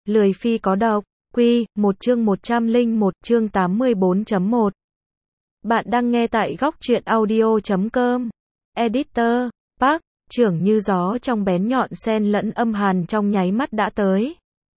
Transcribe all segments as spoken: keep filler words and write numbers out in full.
Lười phi có độc, Quy, một chương một trăm lẻ một chương tám mươi bốn chấm một. Bạn đang nghe tại góc truyện audio chấm com. Editor, Park, trưởng như gió trong bén nhọn xen lẫn âm hàn trong nháy mắt đã tới.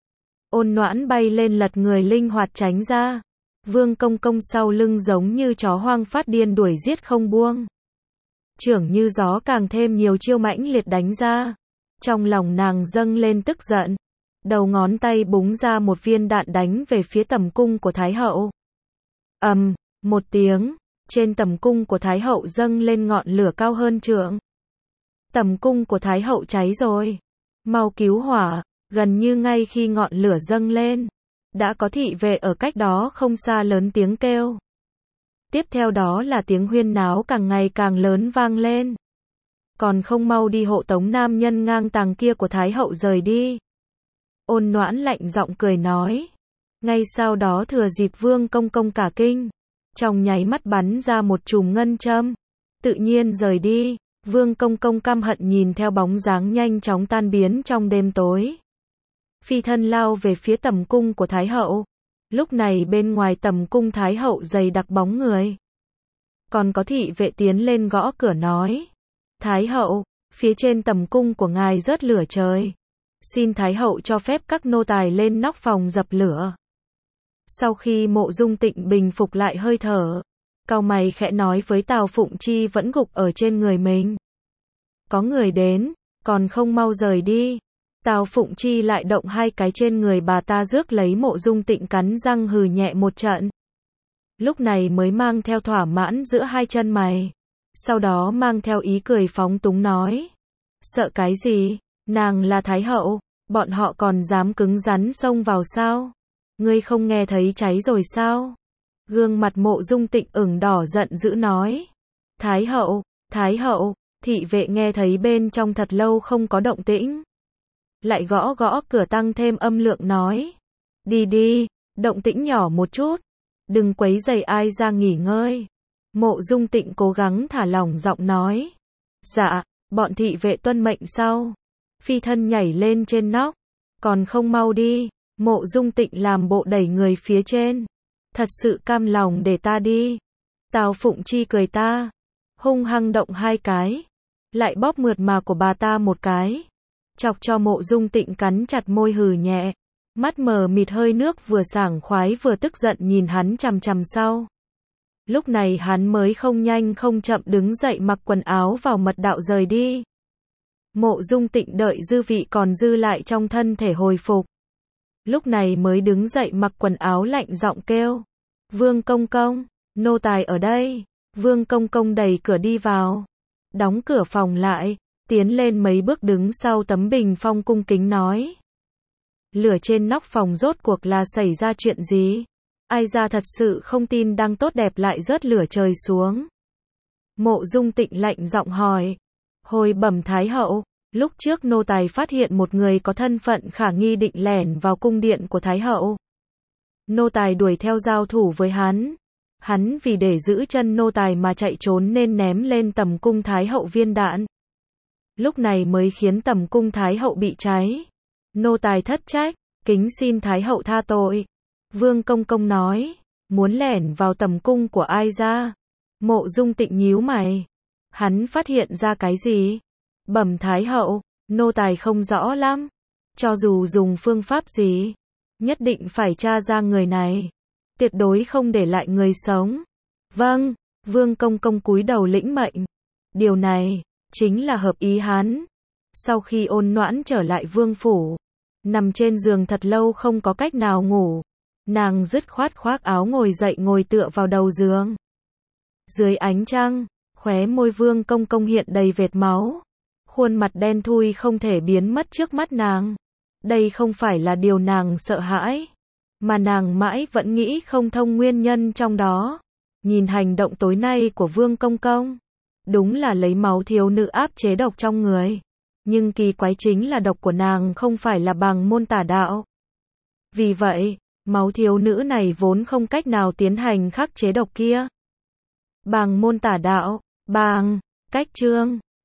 Ôn Noãn bay lên lật người linh hoạt tránh ra. Vương Công Công sau lưng giống như chó hoang phát điên đuổi giết không buông. Trưởng như gió càng thêm nhiều chiêu mãnh liệt đánh ra. Trong lòng nàng dâng lên tức giận. Đầu ngón tay búng ra một viên đạn đánh về phía tầm cung của Thái Hậu. ầm, um, một tiếng, trên tầm cung của Thái Hậu dâng lên ngọn lửa cao hơn trượng. Tầm cung của Thái Hậu cháy rồi. Mau cứu hỏa, gần như ngay khi ngọn lửa dâng lên. Đã có thị vệ ở cách đó không xa lớn tiếng kêu. Tiếp theo đó là tiếng huyên náo càng ngày càng lớn vang lên. Còn không mau đi hộ tống nam nhân ngang tàng kia của Thái Hậu rời đi. Ôn Noãn lạnh giọng cười nói. Ngay sau đó thừa dịp Vương Công Công cả kinh. Trong nháy mắt bắn ra một chùm ngân châm. Tự nhiên rời đi. Vương Công Công căm hận nhìn theo bóng dáng nhanh chóng tan biến trong đêm tối. Phi thân lao về phía tầm cung của Thái Hậu. Lúc này bên ngoài tầm cung Thái Hậu dày đặc bóng người. Còn có thị vệ tiến lên gõ cửa nói. Thái Hậu, phía trên tầm cung của ngài rớt lửa trời. Xin Thái Hậu cho phép các nô tài lên nóc phòng dập lửa. Sau khi Mộ Dung Tịnh bình phục lại hơi thở, cau mày khẽ nói với Tào Phụng Chi vẫn gục ở trên người mình. Có người đến, còn không mau rời đi. Tào Phụng Chi lại động hai cái trên người bà ta rước lấy Mộ Dung Tịnh cắn răng hừ nhẹ một trận. Lúc này mới mang theo thỏa mãn giữa hai chân mày. Sau đó mang theo ý cười phóng túng nói. Sợ cái gì? Nàng là Thái Hậu, bọn họ còn dám cứng rắn xông vào sao? Ngươi không nghe thấy cháy rồi sao? Gương mặt Mộ Dung Tịnh ửng đỏ giận dữ nói. Thái Hậu, Thái Hậu, thị vệ nghe thấy bên trong thật lâu không có động tĩnh. Lại gõ gõ cửa tăng thêm âm lượng nói. Đi đi, động tĩnh nhỏ một chút. Đừng quấy rầy ai ra nghỉ ngơi. Mộ Dung Tịnh cố gắng thả lỏng giọng nói. Dạ, bọn thị vệ tuân mệnh sau. Phi thân nhảy lên trên nóc. Còn không mau đi. Mộ Dung Tịnh làm bộ đẩy người phía trên. Thật sự cam lòng để ta đi. Tào Phụng Chi cười ta. Hung hăng động hai cái. Lại bóp mượt mà của bà ta một cái. Chọc cho Mộ Dung Tịnh cắn chặt môi hừ nhẹ. Mắt mờ mịt hơi nước vừa sảng khoái vừa tức giận nhìn hắn chằm chằm sau. Lúc này hắn mới không nhanh không chậm đứng dậy mặc quần áo vào mật đạo rời đi. Mộ Dung Tịnh đợi dư vị còn dư lại trong thân thể hồi phục. Lúc này mới đứng dậy mặc quần áo lạnh giọng kêu. Vương Công Công, nô tài ở đây. Vương Công Công đẩy cửa đi vào. Đóng cửa phòng lại, tiến lên mấy bước đứng sau tấm bình phong cung kính nói. Lửa trên nóc phòng rốt cuộc là xảy ra chuyện gì? Ai ra thật sự không tin đang tốt đẹp lại rớt lửa trời xuống. Mộ Dung Tịnh lạnh giọng hỏi. Hồi bẩm Thái Hậu, lúc trước nô tài phát hiện một người có thân phận khả nghi định lẻn vào cung điện của Thái Hậu. Nô tài đuổi theo giao thủ với hắn. Hắn vì để giữ chân nô tài mà chạy trốn nên ném lên tầm cung Thái Hậu viên đạn. Lúc này mới khiến tầm cung Thái Hậu bị cháy. Nô tài thất trách, kính xin Thái Hậu tha tội. Vương Công Công nói, muốn lẻn vào tầm cung của ai ra? Mộ Dung Tịnh nhíu mày. Hắn phát hiện ra cái gì? Bẩm Thái Hậu, nô tài không rõ lắm. Cho dù dùng phương pháp gì, nhất định phải tra ra người này. Tuyệt đối không để lại người sống. Vâng, Vương Công Công cúi đầu lĩnh mệnh. Điều này, chính là hợp ý hắn. Sau khi Ôn Noãn trở lại vương phủ, nằm trên giường thật lâu không có cách nào ngủ. Nàng dứt khoát khoác áo ngồi dậy ngồi tựa vào đầu giường. Dưới ánh trăng, khóe môi Vương Công Công hiện đầy vệt máu. Khuôn mặt đen thui không thể biến mất trước mắt nàng. Đây không phải là điều nàng sợ hãi, mà nàng mãi vẫn nghĩ không thông nguyên nhân trong đó. Nhìn hành động tối nay của Vương Công Công, đúng là lấy máu thiếu nữ áp chế độc trong người. Nhưng kỳ quái chính là độc của nàng không phải là bằng môn tả đạo. Vì vậy, máu thiếu nữ này vốn không cách nào tiến hành khắc chế độc kia. Bằng môn tả đạo, bằng cách chương.